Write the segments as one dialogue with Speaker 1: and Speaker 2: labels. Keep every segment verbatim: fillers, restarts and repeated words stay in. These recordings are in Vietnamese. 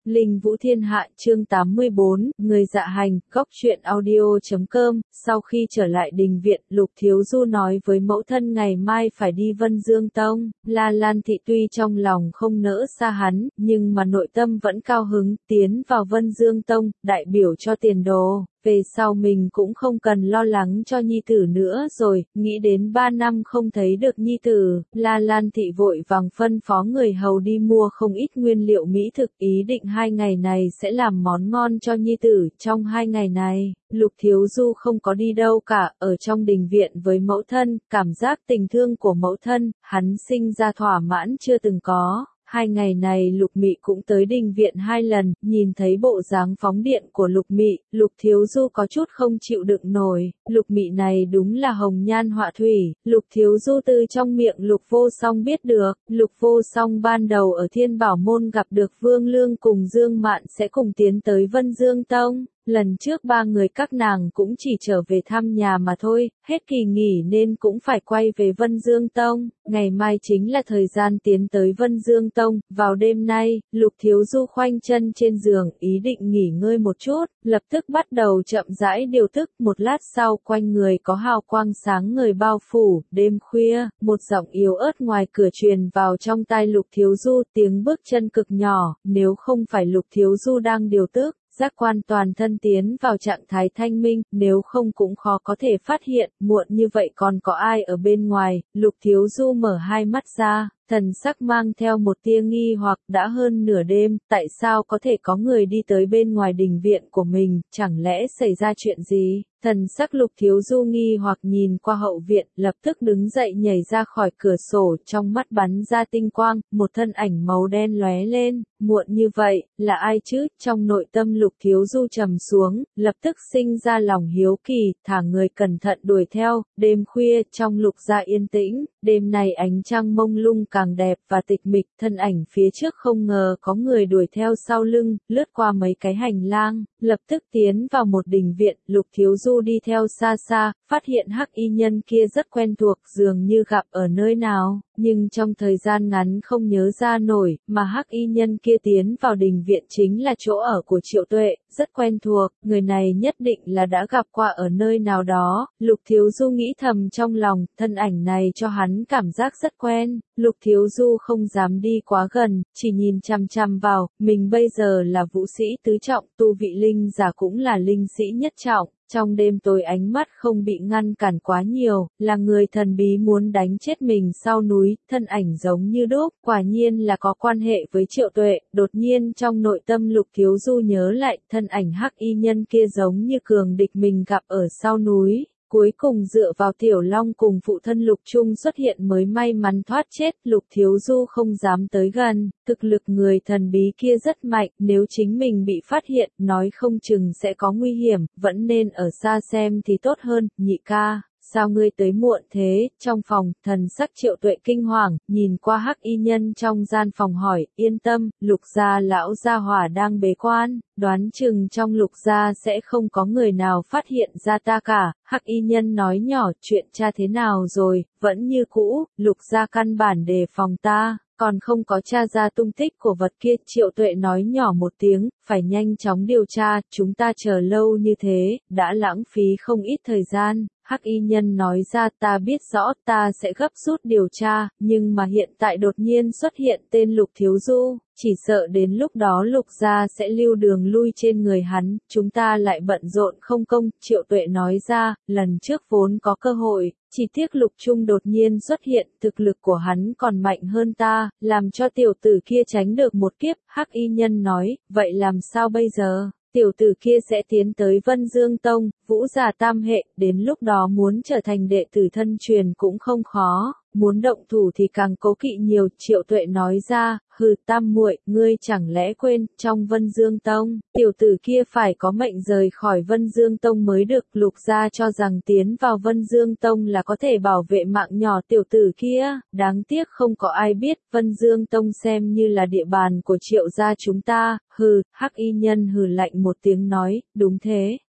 Speaker 1: Linh Vũ Thiên Hạ chương tám mươi bốn, người dạ hành, góc truyện audio chấm com. Sau khi trở lại đình viện, Lục Thiếu Du nói với mẫu thân ngày mai phải đi Vân Dương Tông. La Lan Thị tuy trong lòng không nỡ xa hắn, nhưng mà nội tâm vẫn cao hứng, tiến vào Vân Dương Tông, đại biểu cho tiền đồ. Về sau mình cũng không cần lo lắng cho nhi tử nữa rồi, nghĩ đến ba năm không thấy được nhi tử, La Lan Thị vội vàng phân phó người hầu đi mua không ít nguyên liệu mỹ thực, ý định hai ngày này sẽ làm món ngon cho nhi tử. Trong hai ngày này, Lục Thiếu Du không có đi đâu cả, ở trong đình viện với mẫu thân, cảm giác tình thương của mẫu thân, hắn sinh ra thỏa mãn chưa từng có. Hai ngày này Lục Mị cũng tới đình viện hai lần, nhìn thấy bộ dáng phóng điện của Lục Mị, Lục Thiếu Du có chút không chịu đựng nổi. Lục Mị này đúng là hồng nhan họa thủy. Lục Thiếu Du từ trong miệng Lục Vô Song biết được, Lục Vô Song ban đầu ở Thiên Bảo Môn gặp được Vương Lương cùng Dương Mạn sẽ cùng tiến tới Vân Dương Tông. Lần trước ba người các nàng cũng chỉ trở về thăm nhà mà thôi, hết kỳ nghỉ nên cũng phải quay về Vân Dương Tông. Ngày mai chính là thời gian tiến tới Vân Dương Tông. Vào đêm nay, Lục Thiếu Du khoanh chân trên giường, ý định nghỉ ngơi một chút, lập tức bắt đầu chậm rãi điều tức. Một lát sau, quanh người có hào quang sáng ngời bao phủ. Đêm khuya, một giọng yếu ớt ngoài cửa truyền vào trong tai Lục Thiếu Du, tiếng bước chân cực nhỏ. Nếu không phải Lục Thiếu Du đang điều tức, giác quan toàn thân tiến vào trạng thái thanh minh, nếu không cũng khó có thể phát hiện, muộn như vậy còn có ai ở bên ngoài. Lục Thiếu Du mở hai mắt ra, thần sắc mang theo một tia nghi hoặc, đã hơn nửa đêm, tại sao có thể có người đi tới bên ngoài đình viện của mình, chẳng lẽ xảy ra chuyện gì? Thần sắc Lục Thiếu Du nghi hoặc nhìn qua hậu viện, lập tức đứng dậy nhảy ra khỏi cửa sổ, trong mắt bắn ra tinh quang, một thân ảnh màu đen lóe lên. Muộn như vậy, là ai chứ? Trong nội tâm Lục Thiếu Du trầm xuống, lập tức sinh ra lòng hiếu kỳ, thả người cẩn thận đuổi theo. Đêm khuya, trong Lục gia yên tĩnh, đêm này ánh trăng mông lung càng đẹp và tịch mịch, thân ảnh phía trước không ngờ có người đuổi theo sau lưng, lướt qua mấy cái hành lang, lập tức tiến vào một đình viện. Lục Thiếu Du đi theo xa xa, phát hiện hắc y nhân kia rất quen thuộc, dường như gặp ở nơi nào, nhưng trong thời gian ngắn không nhớ ra nổi, mà hắc y nhân kia tiến vào đình viện chính là chỗ ở của Triệu Tuệ, rất quen thuộc, người này nhất định là đã gặp qua ở nơi nào đó. Lục Thiếu Du nghĩ thầm trong lòng, thân ảnh này cho hắn cảm giác rất quen. Lục Thiếu Du không dám đi quá gần, chỉ nhìn chằm chằm vào, mình bây giờ là vũ sĩ tứ trọng, tu vị linh giả cũng là linh sĩ nhất trọng. Trong đêm tối ánh mắt không bị ngăn cản quá nhiều, là người thần bí muốn đánh chết mình sau núi, thân ảnh giống như đúc, quả nhiên là có quan hệ với Triệu Tuệ. Đột nhiên trong nội tâm Lục Thiếu Du nhớ lại, thân ảnh hắc y nhân kia giống như cường địch mình gặp ở sau núi. Cuối cùng dựa vào Tiểu Long cùng phụ thân Lục Trung xuất hiện mới may mắn thoát chết. Lục Thiếu Du không dám tới gần, thực lực người thần bí kia rất mạnh, nếu chính mình bị phát hiện, nói không chừng sẽ có nguy hiểm, vẫn nên ở xa xem thì tốt hơn. Nhị ca, sao ngươi tới muộn thế? Trong phòng, thần sắc Triệu Tuệ kinh hoàng, nhìn qua hắc y nhân trong gian phòng hỏi, yên tâm, Lục gia lão gia hỏa đang bế quan, đoán chừng trong Lục gia sẽ không có người nào phát hiện ra ta cả. Hắc y nhân nói nhỏ, chuyện cha thế nào rồi? Vẫn như cũ, Lục gia căn bản đề phòng ta, còn không có tra ra tung tích của vật kia. Triệu Tuệ nói nhỏ một tiếng, phải nhanh chóng điều tra, chúng ta chờ lâu như thế, đã lãng phí không ít thời gian. Hắc y nhân nói ra, ta biết rõ, ta sẽ gấp rút điều tra, nhưng mà hiện tại đột nhiên xuất hiện tên Lục Thiếu Du, chỉ sợ đến lúc đó Lục gia sẽ lưu đường lui trên người hắn, chúng ta lại bận rộn không công. Triệu Tuệ nói ra, lần trước vốn có cơ hội, chỉ tiếc Lục Trung đột nhiên xuất hiện, thực lực của hắn còn mạnh hơn ta, làm cho tiểu tử kia tránh được một kiếp. Hắc y nhân nói, vậy làm sao bây giờ? Tiểu tử kia sẽ tiến tới Vân Dương Tông, vũ giả tam hệ, đến lúc đó muốn trở thành đệ tử thân truyền cũng không khó, muốn động thủ thì càng cố kỵ nhiều. Triệu Tuệ nói ra, hừ, tam muội, ngươi chẳng lẽ quên, trong Vân Dương Tông, tiểu tử kia phải có mệnh rời khỏi Vân Dương Tông mới được. Lục gia cho rằng tiến vào Vân Dương Tông là có thể bảo vệ mạng nhỏ tiểu tử kia, đáng tiếc không có ai biết, Vân Dương Tông xem như là địa bàn của Triệu gia chúng ta. Hừ, hắc y nhân hừ lạnh một tiếng nói, đúng thế,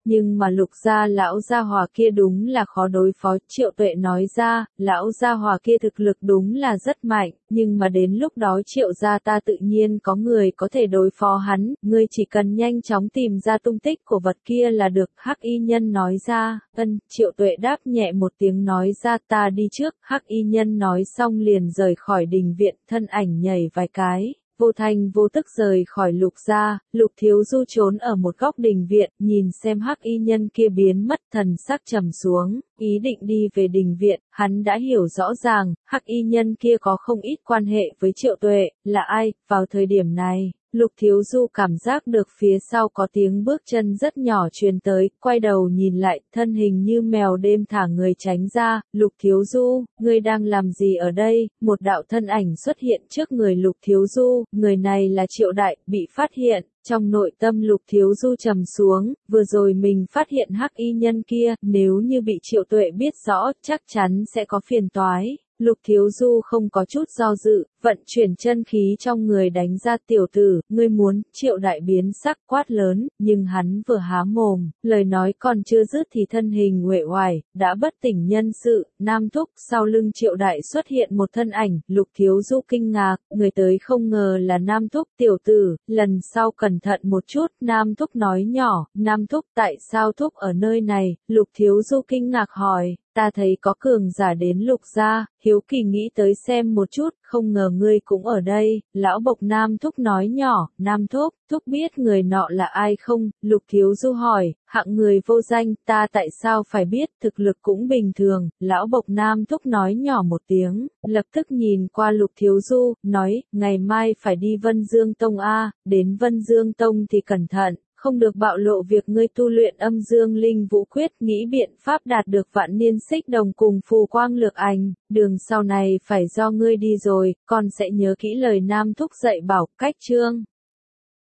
Speaker 1: Nhưng mà Lục gia lão gia hòa kia đúng là khó đối phó, Triệu Tuệ nói ra, lão gia hòa kia thực lực đúng là rất mạnh, nhưng mà đến lúc đó Triệu gia ta tự nhiên có người có thể đối phó hắn, ngươi chỉ cần nhanh chóng tìm ra tung tích của vật kia là được, Hắc y nhân nói ra. Ân, Triệu Tuệ đáp nhẹ một tiếng nói ra, ta đi trước. Hắc y nhân nói xong liền rời khỏi đình viện, thân ảnh nhảy vài cái, vô thanh vô tức rời khỏi Lục gia. Lục Thiếu Du trốn ở một góc đình viện, nhìn xem Hắc y nhân kia biến mất, thần sắc trầm xuống, ý định đi về đình viện. Hắn đã hiểu rõ ràng, Hắc y nhân kia có không ít quan hệ với Triệu Tuệ, là ai. Vào thời điểm này, Lục Thiếu Du cảm giác được phía sau có tiếng bước chân rất nhỏ truyền tới, quay đầu nhìn lại, thân hình như mèo đêm thả người tránh ra. Lục Thiếu Du, ngươi đang làm gì ở đây? Một đạo thân ảnh xuất hiện trước người Lục Thiếu Du, người này là Triệu Đại. Bị phát hiện, trong nội tâm Lục Thiếu Du trầm xuống, vừa rồi mình phát hiện Hắc y nhân kia, nếu như bị Triệu Tuệ biết rõ, chắc chắn sẽ có phiền toái. Lục Thiếu Du không có chút do dự, vận chuyển chân khí trong người đánh ra. Tiểu tử, ngươi muốn? Triệu Đại biến sắc quát lớn, nhưng hắn vừa há mồm, lời nói còn chưa dứt thì thân hình uể oải, đã bất tỉnh nhân sự. Nam Thúc, sau lưng Triệu Đại xuất hiện một thân ảnh. Lục Thiếu Du kinh ngạc, người tới không ngờ là Nam Thúc. Tiểu tử, lần sau cẩn thận một chút. Nam Thúc nói nhỏ. Nam Thúc, tại sao Thúc ở nơi này? Lục Thiếu Du kinh ngạc hỏi. Ta thấy có cường giả đến Lục gia, hiếu kỳ nghĩ tới xem một chút, không ngờ ngươi cũng ở đây. Lão Bộc Nam Thúc nói nhỏ. Nam Thúc, Thúc biết người nọ là ai không? Lục Thiếu Du hỏi. Hạng người vô danh, ta tại sao phải biết, thực lực cũng bình thường. Lão Bộc Nam Thúc nói nhỏ một tiếng, lập tức nhìn qua Lục Thiếu Du, nói, ngày mai phải đi Vân Dương Tông a, đến Vân Dương Tông thì cẩn thận, không được bạo lộ việc ngươi tu luyện Âm Dương Linh Vũ Quyết, nghĩ biện pháp đạt được Vạn Niên Xích Đồng cùng Phù Quang Lược Ảnh, đường sau này phải do ngươi đi rồi, con sẽ nhớ kỹ lời Nam Thúc dạy bảo. Cách chương